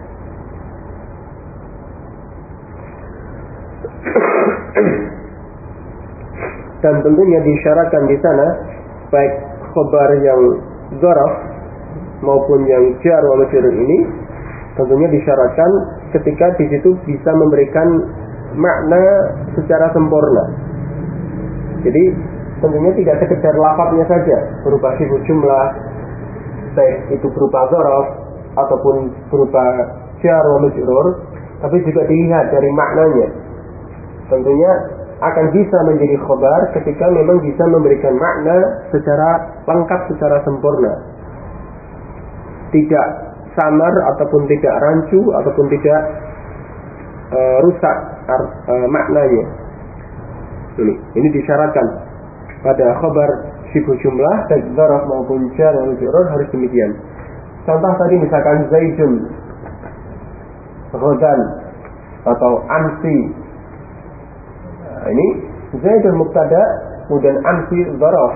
Dan tentunya disyaratkan di sana baik khabar yang zaraf maupun yang jar wa majrur ini tentunya disyaratkan ketika di situ bisa memberikan makna secara sempurna. Jadi tentunya tidak sekedar lafadznya saja berupa syibhu jumlah, baik itu berupa zaraf ataupun berupa jar wa majrur, tapi juga dilihat dari maknanya. Tentunya akan bisa menjadi khabar ketika memang bisa memberikan makna secara lengkap, secara sempurna, tidak samar ataupun tidak rancu ataupun tidak rusak maknanya. Ini disyaratkan pada khabar syibhu jumlah baik zaraf maupun jar wa majrur harus demikian. Contoh tadi misalkan Zaidun ghadan atau amsi. Nah, ini Zaidun mubtada kemudian amsi zaraf.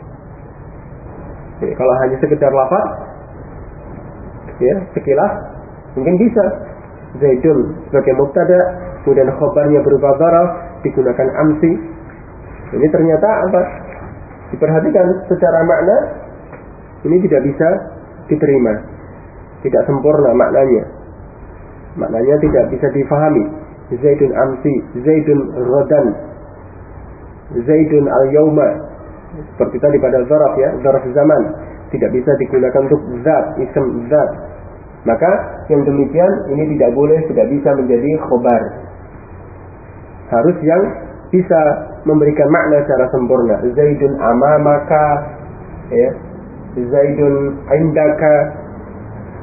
Jadi, kalau hanya sekedar lafaz ya sekilas mungkin bisa Zaidun sebagai mubtada kemudian khabarnya berupa zaraf digunakan amsi. Ini ternyata apa? Diperhatikan secara makna ini tidak bisa diterima, tidak sempurna maknanya. Maknanya tidak bisa difahami. Zaidun amsi, Zaidun ghadan, Zaidun al-yauma. Seperti tadi pada zaraf ya, zaraf zaman tidak bisa digunakan untuk zat, isim zat. Maka yang demikian ini tidak boleh, tidak bisa menjadi khobar. Harus yang bisa memberikan makna secara sempurna. Zaidun amamaka, ya, Zaidun indaka,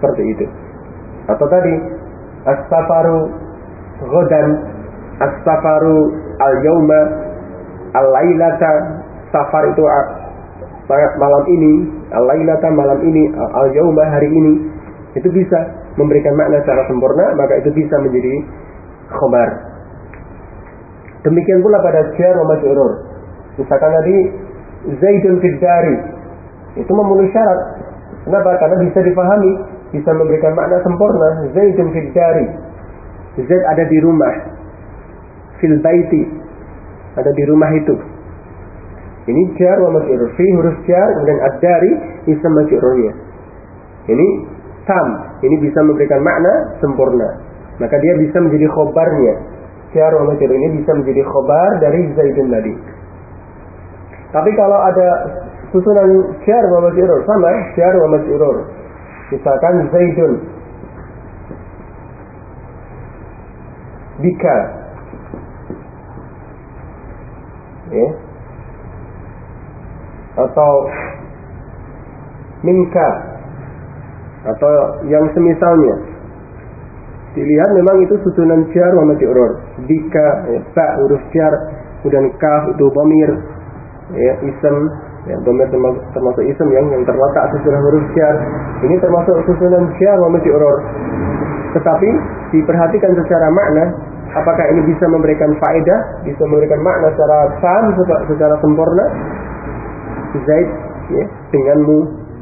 seperti itu. Atau tadi as-safaru ghadan, as-safaru al-yauma, al-lailata, safar itu malam ini, al-lailata malam ini, al-yauma hari ini. Itu bisa memberikan makna secara sempurna, maka itu bisa menjadi khobar. Demikian pula pada jar wa majrur. Misalkan tadi Zaidun fid dari, itu memenuhi syarat. Kenapa? Karena bisa dipahami, bisa memberikan makna sempurna. Zaidun fid dari, Zaid ada di rumah. Fil baiti, ada di rumah itu. Ini jar wa majrur. Fi huruf jar, kemudian ad-dari isim majrurnya. Ini tam, ini bisa memberikan makna sempurna. Maka dia bisa menjadi khobarnya. Jar wa majrur ini bisa menjadi khobar dari Zaidun tadi. Tapi kalau ada susunan jar wa majrur sama jar wa majrur, misalkan Zaidun bika, ya, atau minka, atau yang semisalnya, dilihat memang itu susunan jar wa majrur. Bika, ya, ba huruf jar, kemudian kaf itu dhamir, ya, ism, ya, dhamir termasuk ism yang terletak sesudah huruf jar. Ini termasuk susunan jar wa majrur. Tetapi diperhatikan secara makna, apakah ini bisa memberikan faedah, bisa memberikan makna secara tam, secara sempurna. Zaid, ya, denganmu,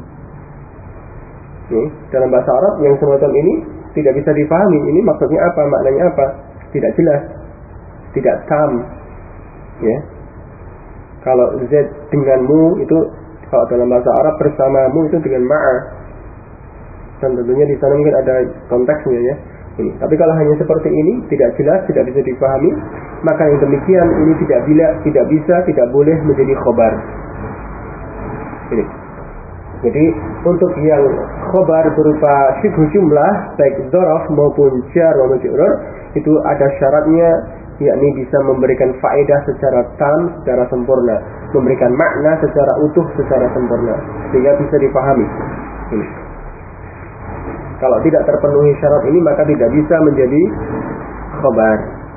ya, dalam bahasa Arab yang semacam ini tidak bisa dipahami. Ini maksudnya apa, maknanya apa, tidak jelas, tidak tam, ya. Kalau Zaid denganmu itu, kalau dalam bahasa Arab bersamamu itu dengan ma'a, dan tentunya di sana mungkin ada konteksnya, ya. Ini. Tapi kalau hanya seperti ini, tidak jelas, tidak bisa dipahami, maka yang demikian ini tidak bisa, tidak boleh menjadi khobar. Ini. Jadi untuk yang khobar berupa syibhu jumlah, baik dzaraf maupun jar wa majrur, itu ada syaratnya, yakni bisa memberikan faedah secara tam, secara sempurna, memberikan makna secara utuh, secara sempurna, sehingga bisa dipahami. Ini. Kalau tidak terpenuhi syarat ini, maka tidak bisa menjadi khobar.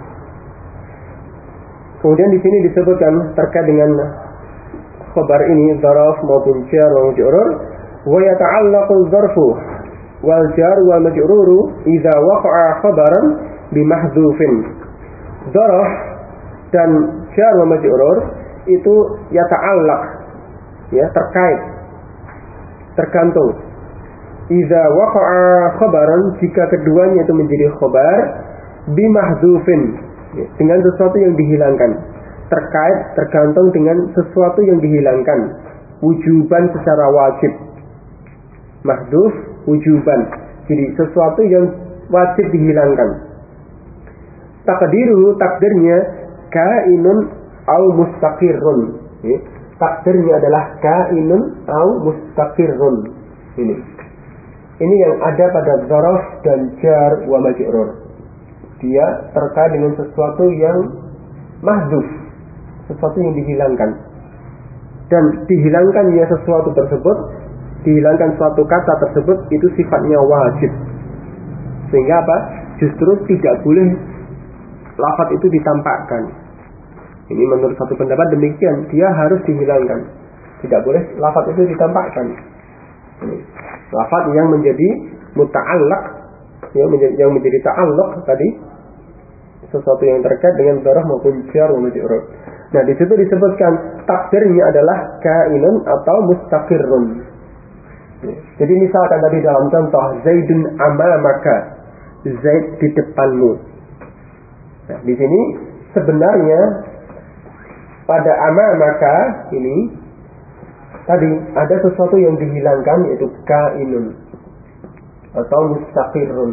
Kemudian di sini disebutkan terkait dengan khobar ini, dzaraf maupun jar wa majrur, wa yata'allaqu dzarfu wal jar wal majruru idza waqa'a khabaran bi mahdhufin. Dzaraf dan jar wa majrur itu yata'allaq, ya, terkait, tergantung. Idza waqa'a khabaran, jika keduanya itu menjadi khabar bi mahdhufin, ya, dengan sesuatu yang dihilangkan. Terkait, tergantung dengan sesuatu yang dihilangkan, wujuban secara wajib. Mahdhuf wujuban, jadi sesuatu yang wajib dihilangkan. Takdiruhu, takdirnya kainun au mustaqirrun, ya. Takdirnya adalah kainun au mustaqirrun. Ini yang ada pada dzaraf dan jar wa majrur. Dia terkait dengan sesuatu yang mahdhuf, sesuatu yang dihilangkan. Dan dihilangkannya sesuatu tersebut, dihilangkan suatu kata tersebut, itu sifatnya wajib. Sehingga apa? Justru tidak boleh lafaz itu ditampakkan. Ini menurut satu pendapat demikian, dia harus dihilangkan. Tidak boleh lafaz itu ditampakkan. Ini lafaz yang menjadi muta'allaq, yang menjadi ta'alluq tadi, sesuatu yang terkait dengan dzaraf maupun jar wa majrur. Nah, di situ disebutkan takdirnya adalah kainun atau mustaqirrun. Jadi misalkan tadi dalam contoh Zaidun amamaka, Zaid di depanmu. Nah, di sini sebenarnya pada amamaka ini tadi ada sesuatu yang dihilangkan, yaitu kainun atau mustaqirrun.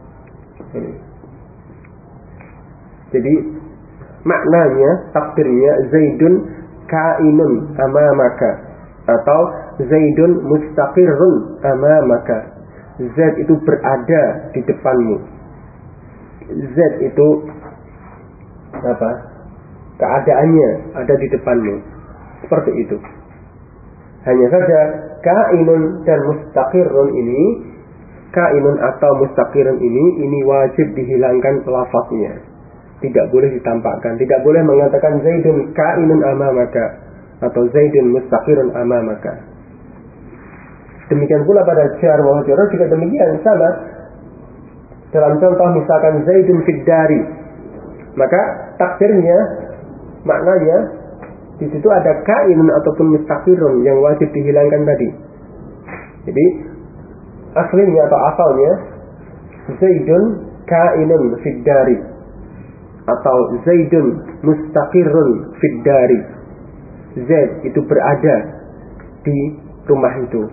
Jadi maknanya, takdirnya Zaidun kainun amamaka atau Zaidun mustaqirrun amamaka. Zaid itu berada di depanmu. Zaid itu apa? Keadaannya ada di depanmu. Seperti itu. Hanya saja kainun dan mustaqirrun ini kainun atau mustaqirun ini wajib dihilangkan lafaznya. Tidak boleh ditampakkan. Tidak boleh mengatakan Zaidun kainun amamaka atau Zaidun mustaqirun amamaka. Demikian pula pada jar wa majrur juga demikian sama. Dalam contoh misalkan Zaidun fid dari, maka takdirnya, maknanya di situ ada kainun ataupun mustaqirun yang wajib dihilangkan tadi. Jadi aslinya atau asalnya Zaidun kainun fid dari atau Zaidun mustaqirun fid dari. Zaid itu berada di rumah itu.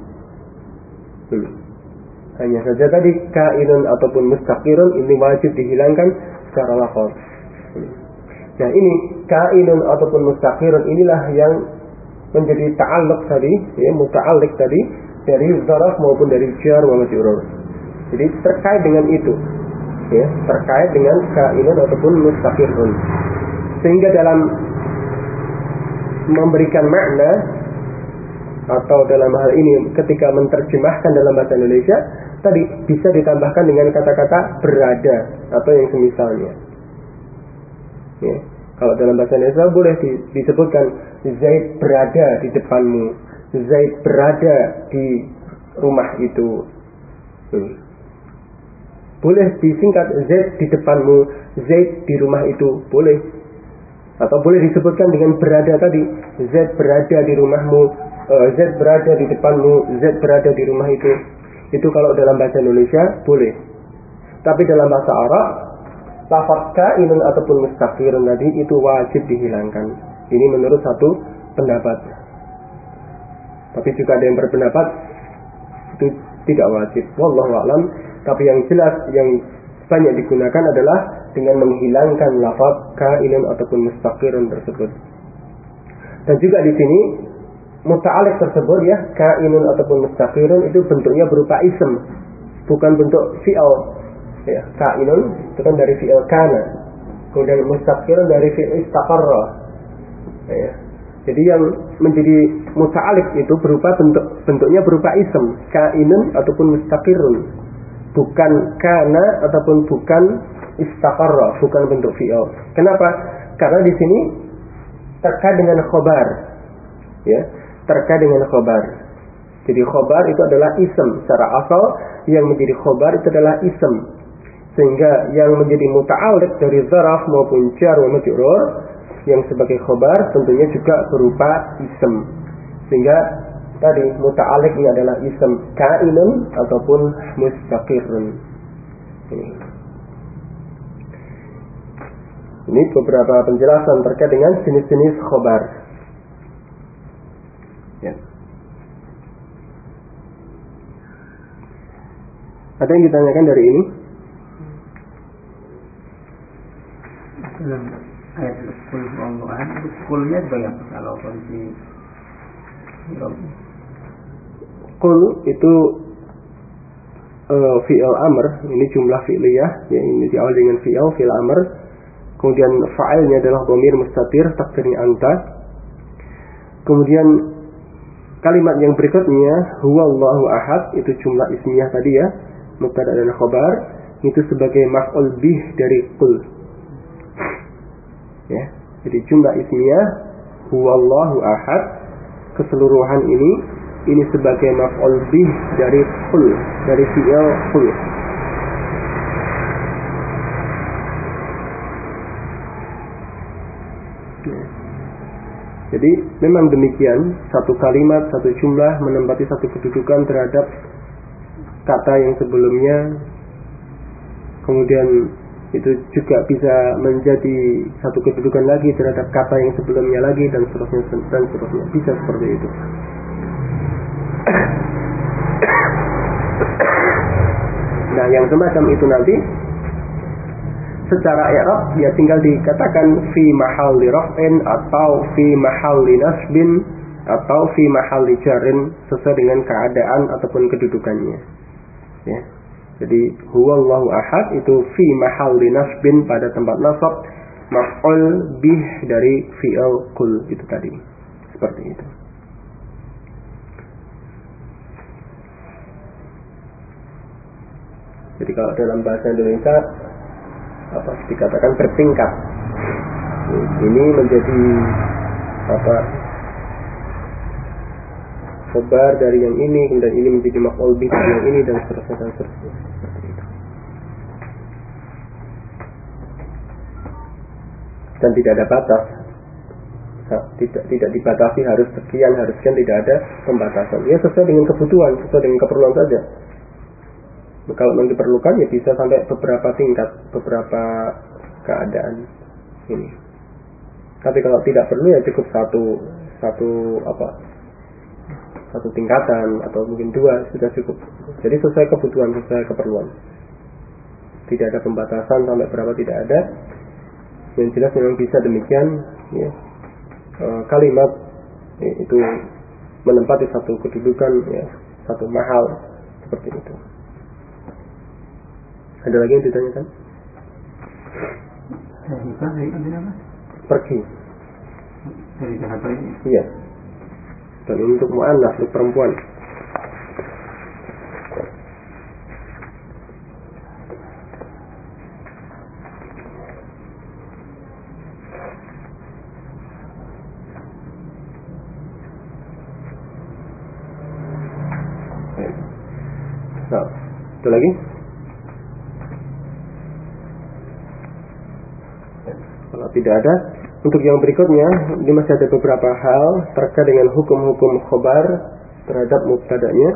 Hanya saja tadi kainun ataupun mustaqirun ini wajib dihilangkan secara lafaz. Nah ini kainun ataupun mustaqirun inilah yang menjadi ta'alluq tadi, ya, muta'alliq tadi dari zaraf maupun dari jar wa majrur. Jadi terkait dengan itu, ya, terkait dengan kainun ataupun mustaqirun. Sehingga dalam memberikan makna atau dalam hal ini ketika menerjemahkan dalam bahasa Indonesia tadi bisa ditambahkan dengan kata-kata berada atau yang semisalnya. Ya, kalau dalam bahasa Indonesia boleh disebutkan Zaid berada di depanmu, Zaid berada di rumah itu. Boleh disingkat Zaid di depanmu, Zaid di rumah itu, boleh. Atau boleh disebutkan dengan berada tadi, Zaid berada di rumahmu, Z berada di depanmu, Z berada di rumah itu. Itu kalau dalam bahasa Indonesia boleh. Tapi dalam bahasa Arab, lafaz kainun ataupun mustaqirun tadi itu wajib dihilangkan. Ini menurut satu pendapat. Tapi juga ada yang berpendapat itu tidak wajib. Wallahu a'lam. Tapi yang jelas yang banyak digunakan adalah dengan menghilangkan lafaz kainun ataupun mustaqirun tersebut. Dan juga di sini muta'alliq tersebut, ya, kainun ataupun mustaqirun itu bentuknya berupa ism, bukan bentuk fi'il. Ya, kainun itu kan dari fi'il kana, kemudian mustaqirun dari fi'il istaqarra. Ya. Jadi yang menjadi muta'alliq itu berupa bentuknya berupa ism, kainun ataupun mustaqirun, bukan kana ataupun bukan istaqarra, bukan bentuk fi'il. Kenapa? Karena di sini terkait dengan khobar, ya, terkait dengan khobar. Jadi khobar itu adalah ism secara asal, yang menjadi khobar itu adalah ism, sehingga yang menjadi muta'alliq dari zaraf maupun jar wa majrur yang sebagai khobar tentunya juga berupa ism, sehingga tadi muta'alliq ini adalah ism kainun ataupun mustaqirun. Ini beberapa penjelasan terkait dengan jenis-jenis khobar. Ya. Ada yang ditanyakan dari ini? Dalam ayat kul huwallahu itu kulnya sebagai apa kalau kondisi kul itu fi'il amr, ini jumlah fi'liyah, ya, ini diawali dengan fi'il amr, kemudian fa'ilnya adalah dhamir mustatir takdirnya anta, kemudian kalimat yang berikutnya huwallahu ahad itu jumlah ismiyah tadi, ya, mubtada dan khabar, itu sebagai maf'ul bih dari qul. Ya, jadi jumlah ismiyah huwallahu ahad keseluruhan ini sebagai maf'ul bih dari qul, dari fi'il qul. Ya. Jadi memang demikian, satu kalimat, satu jumlah menempati satu kedudukan terhadap kata yang sebelumnya, kemudian itu juga bisa menjadi satu kedudukan lagi terhadap kata yang sebelumnya lagi, dan seterusnya, bisa seperti itu. Nah, yang semacam itu nanti secara i'rab ya tinggal dikatakan fi mahalli raf'in atau fi mahalli nasbin atau fi mahalli jarrin sesuai dengan keadaan ataupun kedudukannya. Ya. Jadi huwallahu ahad itu fi mahalli nasbin pada tempat nasab, maf'ul bih dari fi'il qul itu tadi. Seperti itu. Jadi kalau dalam bahasa Indonesia dikatakan bertingkat. Ini menjadi khobar dari yang ini, kemudian ini menjadi maf'ul bih dari yang ini, dan seterusnya dan seterusnya. Seperti itu. Dan tidak ada batas. Tidak dibatasi harus sekian, tidak ada pembatasan. Ya sesuai dengan kebutuhan, sesuai dengan keperluan saja. Kalau memang diperlukan ya bisa sampai beberapa tingkat, beberapa keadaan ini. Tapi kalau tidak perlu ya cukup satu tingkatan atau mungkin 2 sudah cukup. Jadi sesuai kebutuhan, sesuai keperluan. Tidak ada pembatasan sampai berapa, tidak ada. Yang jelas memang bisa demikian ya. Kalimat itu menempati satu kedudukan ya, satu mahal seperti itu. Ada lagi yang ditanyakan? Pergi. Dari jahat ini. Iya. Dan ini untuk mu'annas, untuk perempuan. Nah, ada lagi? Kalau tidak ada, untuk yang berikutnya, ini masih ada beberapa hal terkait dengan hukum-hukum khobar terhadap mubtada'nya.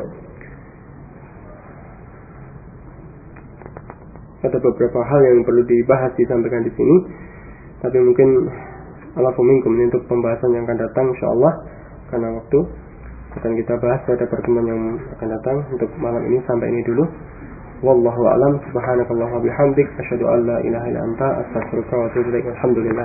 Ada beberapa hal yang perlu dibahas, disampaikan di sini. Tapi mungkin alafu minkum ini untuk pembahasan yang akan datang insyaallah, karena waktu akan kita bahas pada pertemuan yang akan datang. Untuk malam ini sampai ini dulu. Wallahu a'lam. Subhanakallahumma bihamdik asyhadu an la ilaha illa anta astaghfiruka wa atubu ilaik. Alhamdulillah.